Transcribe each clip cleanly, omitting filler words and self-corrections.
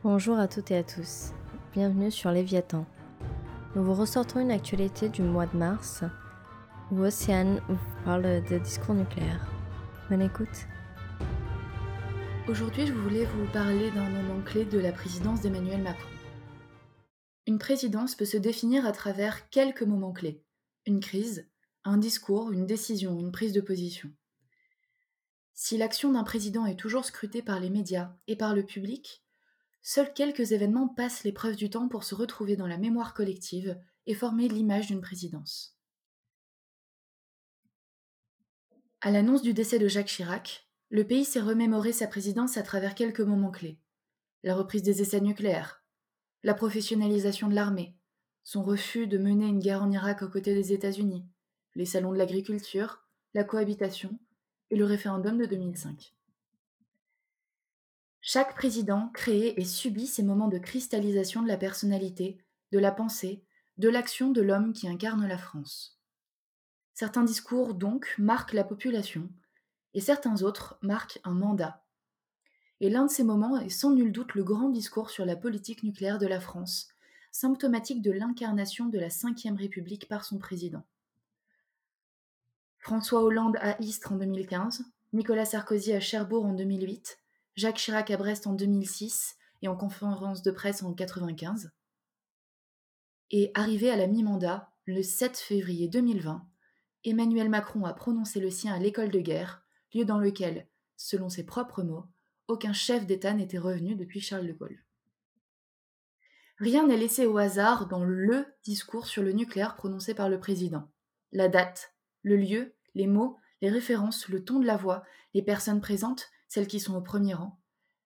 Bonjour à toutes et à tous, bienvenue sur Léviathan. Nous vous ressortons une actualité du mois de mars où Océane vous parle de discours nucléaires. Bonne écoute. Aujourd'hui, je voulais vous parler d'un moment clé de la présidence d'Emmanuel Macron. Une présidence peut se définir à travers quelques moments clés. Une crise, un discours, une décision, une prise de position. Si l'action d'un président est toujours scrutée par les médias et par le public, seuls quelques événements passent l'épreuve du temps pour se retrouver dans la mémoire collective et former l'image d'une présidence. À l'annonce du décès de Jacques Chirac, le pays s'est remémoré sa présidence à travers quelques moments clés. La reprise des essais nucléaires, la professionnalisation de l'armée, son refus de mener une guerre en Irak aux côtés des États-Unis, les salons de l'agriculture, la cohabitation et le référendum de 2005. Chaque président crée et subit ces moments de cristallisation de la personnalité, de la pensée, de l'action de l'homme qui incarne la France. Certains discours, donc, marquent la population, et certains autres marquent un mandat. Et l'un de ces moments est sans nul doute le grand discours sur la politique nucléaire de la France, symptomatique de l'incarnation de la Ve République par son président. François Hollande à Istres en 2015, Nicolas Sarkozy à Cherbourg en 2008, Jacques Chirac à Brest en 2006 et en conférence de presse en 1995. Et arrivé à la mi-mandat, le 7 février 2020, Emmanuel Macron a prononcé le sien à l'école de guerre, lieu dans lequel, selon ses propres mots, aucun chef d'État n'était revenu depuis Charles de Gaulle. Rien n'est laissé au hasard dans le discours sur le nucléaire prononcé par le président. La date, le lieu, les mots, les références, le ton de la voix, les personnes présentes, celles qui sont au premier rang.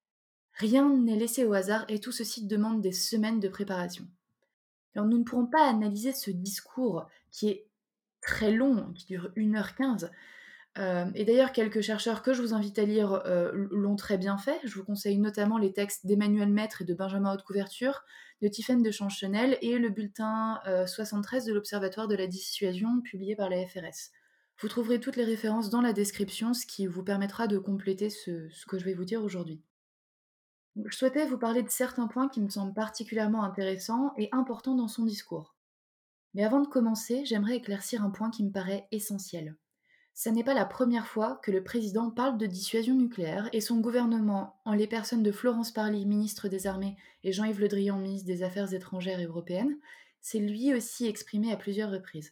Rien n'est laissé au hasard et tout ceci demande des semaines de préparation. Alors nous ne pourrons pas analyser ce discours qui est très long, qui dure 1h15. Et d'ailleurs, quelques chercheurs que je vous invite à lire l'ont très bien fait. Je vous conseille notamment les textes d'Emmanuel Maître et de Benjamin Haute-Couverture, de Tiffaine de Chanchenel et le bulletin 73 de l'Observatoire de la dissuasion publié par la FRS. Vous trouverez toutes les références dans la description, ce qui vous permettra de compléter ce que je vais vous dire aujourd'hui. Je souhaitais vous parler de certains points qui me semblent particulièrement intéressants et importants dans son discours. Mais avant de commencer, j'aimerais éclaircir un point qui me paraît essentiel. Ce n'est pas la première fois que le président parle de dissuasion nucléaire et son gouvernement, en les personnes de Florence Parly, ministre des Armées, et Jean-Yves Le Drian, ministre des Affaires étrangères et européennes, s'est lui aussi exprimé à plusieurs reprises.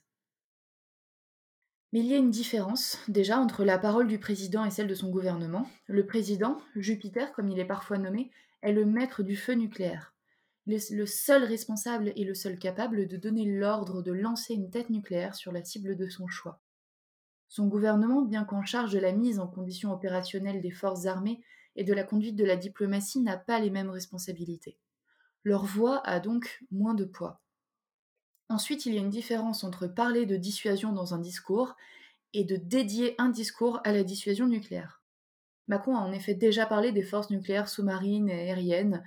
Mais il y a une différence, déjà, entre la parole du président et celle de son gouvernement. Le président, Jupiter comme il est parfois nommé, est le maître du feu nucléaire. Il est le seul responsable et le seul capable de donner l'ordre de lancer une tête nucléaire sur la cible de son choix. Son gouvernement, bien qu'en charge de la mise en condition opérationnelle des forces armées et de la conduite de la diplomatie, n'a pas les mêmes responsabilités. Leur voix a donc moins de poids. Ensuite, il y a une différence entre parler de dissuasion dans un discours et de dédier un discours à la dissuasion nucléaire. Macron a en effet déjà parlé des forces nucléaires sous-marines et aériennes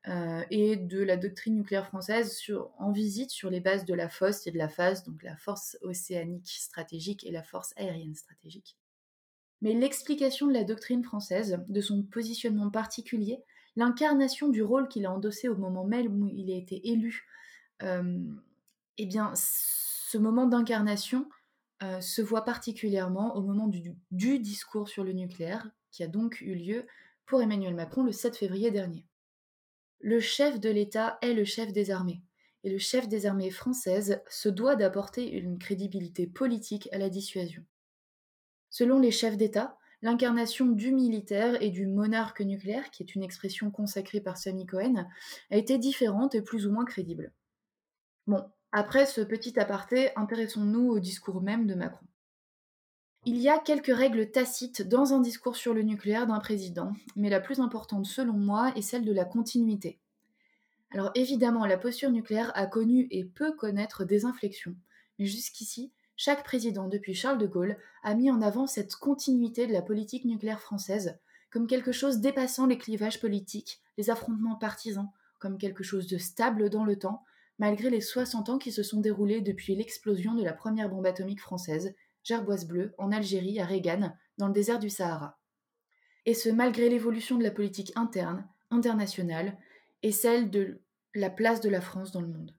et de la doctrine nucléaire française en visite sur les bases de la FOSS et de la FAS, donc la force océanique stratégique et la force aérienne stratégique. Mais l'explication de la doctrine française, de son positionnement particulier, l'incarnation du rôle qu'il a endossé au moment même où il a été élu, eh bien, ce moment d'incarnation se voit particulièrement au moment du discours sur le nucléaire, qui a donc eu lieu pour Emmanuel Macron le 7 février dernier. Le chef de l'État est le chef des armées, et le chef des armées françaises se doit d'apporter une crédibilité politique à la dissuasion. Selon les chefs d'État, l'incarnation du militaire et du monarque nucléaire, qui est une expression consacrée par Sami Cohen, a été différente et plus ou moins crédible. Bon, après ce petit aparté, intéressons-nous au discours même de Macron. Il y a quelques règles tacites dans un discours sur le nucléaire d'un président, mais la plus importante selon moi est celle de la continuité. Alors évidemment, la posture nucléaire a connu et peut connaître des inflexions, mais jusqu'ici, chaque président depuis Charles de Gaulle a mis en avant cette continuité de la politique nucléaire française comme quelque chose dépassant les clivages politiques, les affrontements partisans, comme quelque chose de stable dans le temps, malgré les 60 ans qui se sont déroulés depuis l'explosion de la première bombe atomique française, Gerboise Bleue, en Algérie, à Regan, dans le désert du Sahara. Et ce, malgré l'évolution de la politique interne, internationale, et celle de la place de la France dans le monde.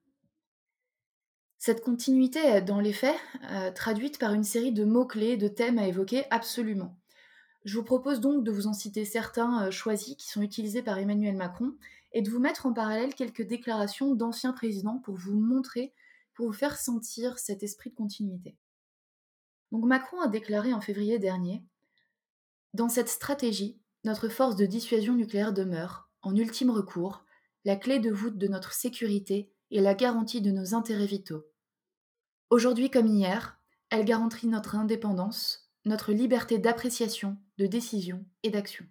Cette continuité est, dans les faits, traduite par une série de mots-clés et de thèmes à évoquer absolument. Je vous propose donc de vous en citer certains choisis qui sont utilisés par Emmanuel Macron et de vous mettre en parallèle quelques déclarations d'anciens présidents pour vous montrer, pour vous faire sentir cet esprit de continuité. Donc Macron a déclaré en février dernier: dans cette stratégie, notre force de dissuasion nucléaire demeure, en ultime recours, la clé de voûte de notre sécurité et la garantie de nos intérêts vitaux. Aujourd'hui comme hier, elle garantit notre indépendance, notre liberté d'appréciation, de décision et d'action.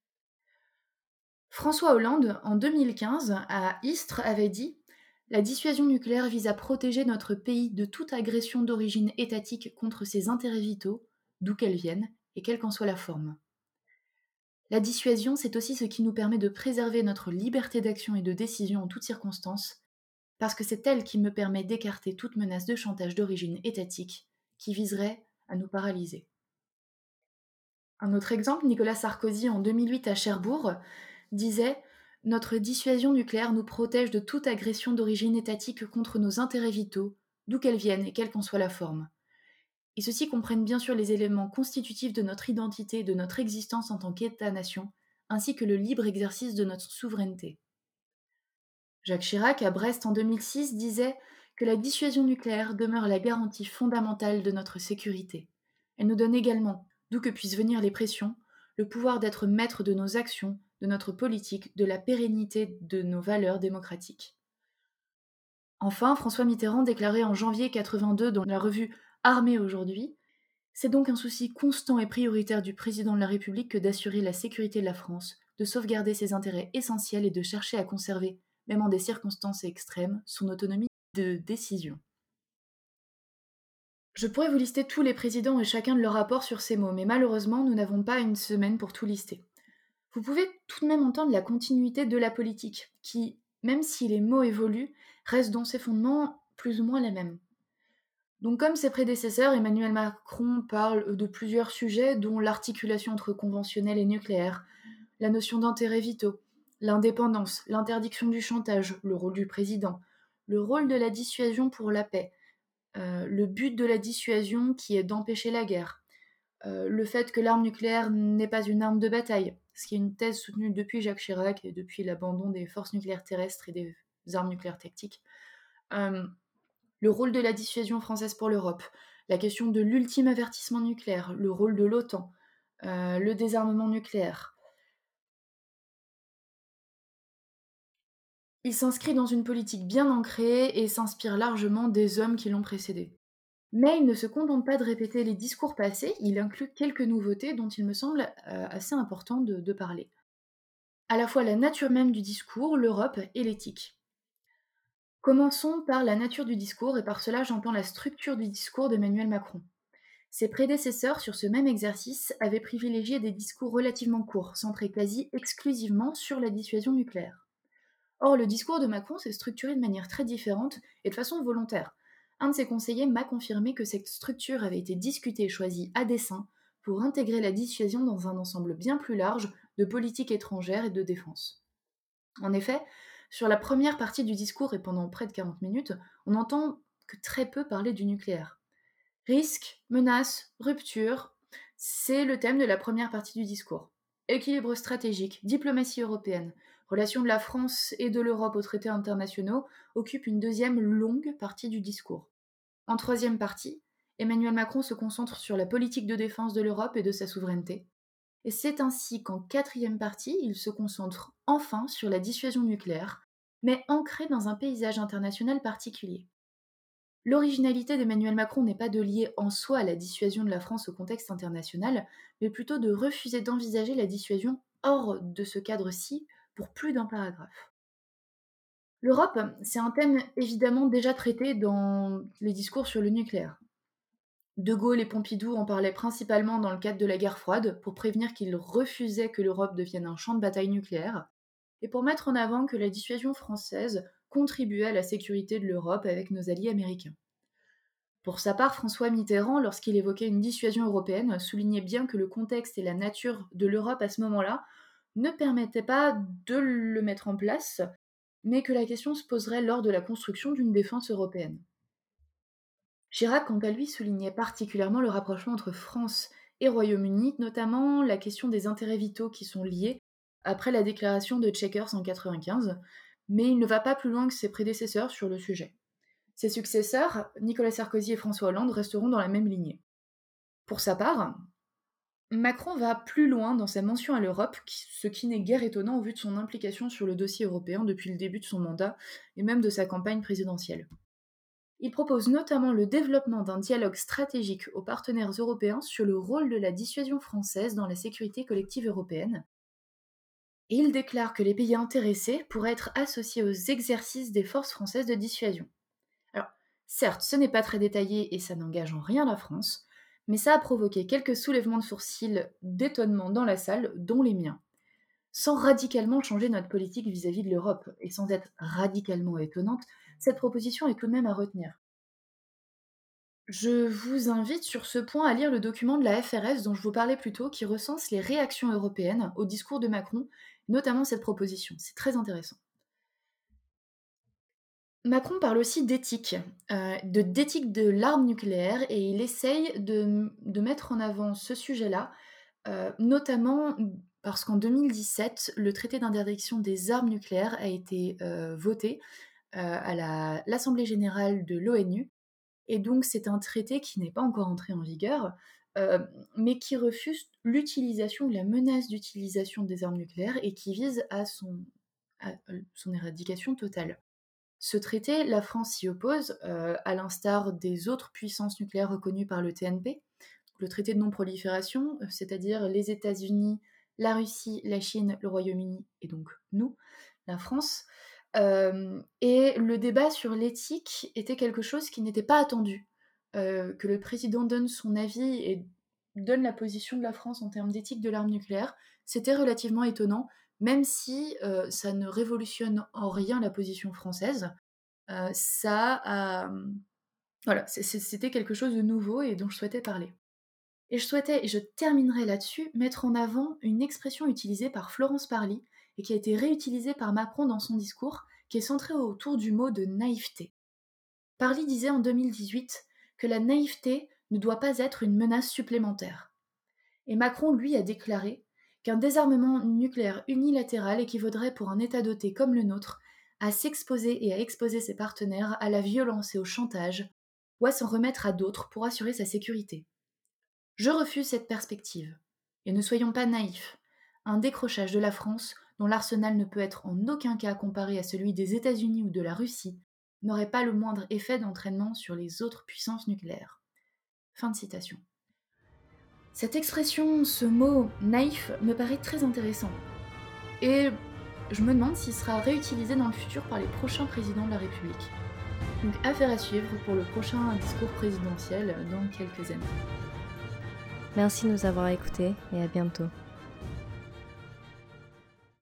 François Hollande, en 2015, à Istres, avait dit: la dissuasion nucléaire vise à protéger notre pays de toute agression d'origine étatique contre ses intérêts vitaux, d'où qu'elle vienne, et quelle qu'en soit la forme. La dissuasion, c'est aussi ce qui nous permet de préserver notre liberté d'action et de décision en toutes circonstances, parce que c'est elle qui me permet d'écarter toute menace de chantage d'origine étatique qui viserait à nous paralyser. Un autre exemple, Nicolas Sarkozy, en 2008 à Cherbourg, disait: notre dissuasion nucléaire nous protège de toute agression d'origine étatique contre nos intérêts vitaux, d'où qu'elle vienne et quelle qu'en soit la forme. Et ceux-ci comprennent bien sûr les éléments constitutifs de notre identité et de notre existence en tant qu'État-nation, ainsi que le libre exercice de notre souveraineté. Jacques Chirac, à Brest en 2006, disait que la dissuasion nucléaire demeure la garantie fondamentale de notre sécurité. Elle nous donne également, d'où que puissent venir les pressions, le pouvoir d'être maître de nos actions, de notre politique, de la pérennité de nos valeurs démocratiques. Enfin, François Mitterrand déclarait en janvier 82 dans la revue Armée aujourd'hui: c'est donc un souci constant et prioritaire du président de la République que d'assurer la sécurité de la France, de sauvegarder ses intérêts essentiels et de chercher à conserver, même en des circonstances extrêmes, son autonomie de décision. Je pourrais vous lister tous les présidents et chacun de leurs rapports sur ces mots, mais malheureusement, nous n'avons pas une semaine pour tout lister. Vous pouvez tout de même entendre la continuité de la politique, qui, même si les mots évoluent, reste dans ses fondements plus ou moins les mêmes. Donc comme ses prédécesseurs, Emmanuel Macron parle de plusieurs sujets, dont l'articulation entre conventionnel et nucléaire, la notion d'intérêts vitaux, l'indépendance, l'interdiction du chantage, le rôle du président, le rôle de la dissuasion pour la paix, le but de la dissuasion qui est d'empêcher la guerre, le fait que l'arme nucléaire n'est pas une arme de bataille, ce qui est une thèse soutenue depuis Jacques Chirac et depuis l'abandon des forces nucléaires terrestres et des armes nucléaires tactiques, le rôle de la dissuasion française pour l'Europe, la question de l'ultime avertissement nucléaire, le rôle de l'OTAN, le désarmement nucléaire. Il s'inscrit dans une politique bien ancrée et s'inspire largement des hommes qui l'ont précédé. Mais il ne se contente pas de répéter les discours passés, il inclut quelques nouveautés dont il me semble assez important de parler. À la fois la nature même du discours, l'Europe et l'éthique. Commençons par la nature du discours, et par cela j'entends la structure du discours d'Emmanuel Macron. Ses prédécesseurs sur ce même exercice avaient privilégié des discours relativement courts, centrés quasi exclusivement sur la dissuasion nucléaire. Or, le discours de Macron s'est structuré de manière très différente et de façon volontaire. Un de ses conseillers m'a confirmé que cette structure avait été discutée et choisie à dessein pour intégrer la dissuasion dans un ensemble bien plus large de politique étrangère et de défense. En effet, sur la première partie du discours et pendant près de 40 minutes, on n'entend que très peu parler du nucléaire. Risque, menace, rupture, c'est le thème de la première partie du discours. Équilibre stratégique, diplomatie européenne, relation de la France et de l'Europe aux traités internationaux occupent une deuxième longue partie du discours. En troisième partie, Emmanuel Macron se concentre sur la politique de défense de l'Europe et de sa souveraineté. Et c'est ainsi qu'en quatrième partie, il se concentre enfin sur la dissuasion nucléaire, mais ancrée dans un paysage international particulier. L'originalité d'Emmanuel Macron n'est pas de lier en soi la dissuasion de la France au contexte international, mais plutôt de refuser d'envisager la dissuasion hors de ce cadre-ci pour plus d'un paragraphe. L'Europe, c'est un thème évidemment déjà traité dans les discours sur le nucléaire. De Gaulle et Pompidou en parlaient principalement dans le cadre de la guerre froide, pour prévenir qu'ils refusaient que l'Europe devienne un champ de bataille nucléaire, et pour mettre en avant que la dissuasion française contribuait à la sécurité de l'Europe avec nos alliés américains. Pour sa part, François Mitterrand, lorsqu'il évoquait une dissuasion européenne, soulignait bien que le contexte et la nature de l'Europe à ce moment-là ne permettait pas de le mettre en place, mais que la question se poserait lors de la construction d'une défense européenne. Chirac, quant à lui, soulignait particulièrement le rapprochement entre France et Royaume-Uni, notamment la question des intérêts vitaux qui sont liés après la déclaration de Chequers en 1995, mais il ne va pas plus loin que ses prédécesseurs sur le sujet. Ses successeurs, Nicolas Sarkozy et François Hollande, resteront dans la même lignée. Pour sa part, Macron va plus loin dans sa mention à l'Europe, ce qui n'est guère étonnant au vu de son implication sur le dossier européen depuis le début de son mandat et même de sa campagne présidentielle. Il propose notamment le développement d'un dialogue stratégique aux partenaires européens sur le rôle de la dissuasion française dans la sécurité collective européenne. Et il déclare que les pays intéressés pourraient être associés aux exercices des forces françaises de dissuasion. Alors, certes, ce n'est pas très détaillé et ça n'engage en rien la France, mais ça a provoqué quelques soulèvements de sourcils d'étonnement dans la salle, dont les miens. Sans radicalement changer notre politique vis-à-vis de l'Europe, et sans être radicalement étonnante, cette proposition est tout de même à retenir. Je vous invite sur ce point à lire le document de la FRS dont je vous parlais plus tôt, qui recense les réactions européennes au discours de Macron, notamment cette proposition. C'est très intéressant. Macron parle aussi d'éthique, d'éthique de l'arme nucléaire, et il essaye de mettre en avant ce sujet-là, notamment parce qu'en 2017, le traité d'interdiction des armes nucléaires a été voté à l'Assemblée générale de l'ONU, et donc c'est un traité qui n'est pas encore entré en vigueur, mais qui refuse l'utilisation ou la menace d'utilisation des armes nucléaires et qui vise à son éradication totale. Ce traité, la France s'y oppose, à l'instar des autres puissances nucléaires reconnues par le TNP, le traité de non-prolifération, c'est-à-dire les États-Unis, la Russie, la Chine, le Royaume-Uni et donc nous, la France. Et le débat sur l'éthique était quelque chose qui n'était pas attendu. Que le président donne son avis et donne la position de la France en termes d'éthique de l'arme nucléaire, c'était relativement étonnant, même si ça ne révolutionne en rien la position française. Voilà, c'était quelque chose de nouveau et dont je souhaitais parler. Et je terminerai là-dessus, mettre en avant une expression utilisée par Florence Parly et qui a été réutilisée par Macron dans son discours, qui est centrée autour du mot de naïveté. Parly disait en 2018 que la naïveté ne doit pas être une menace supplémentaire. Et Macron, lui, a déclaré qu'un désarmement nucléaire unilatéral équivaudrait pour un État doté comme le nôtre à s'exposer et à exposer ses partenaires à la violence et au chantage, ou à s'en remettre à d'autres pour assurer sa sécurité. Je refuse cette perspective. Et ne soyons pas naïfs. Un décrochage de la France, dont l'arsenal ne peut être en aucun cas comparé à celui des États-Unis ou de la Russie, n'aurait pas le moindre effet d'entraînement sur les autres puissances nucléaires. Fin de citation. Cette expression, ce mot naïf, me paraît très intéressant. Et je me demande s'il sera réutilisé dans le futur par les prochains présidents de la République. Donc affaire à suivre pour le prochain discours présidentiel dans quelques années. Merci de nous avoir écoutés et à bientôt.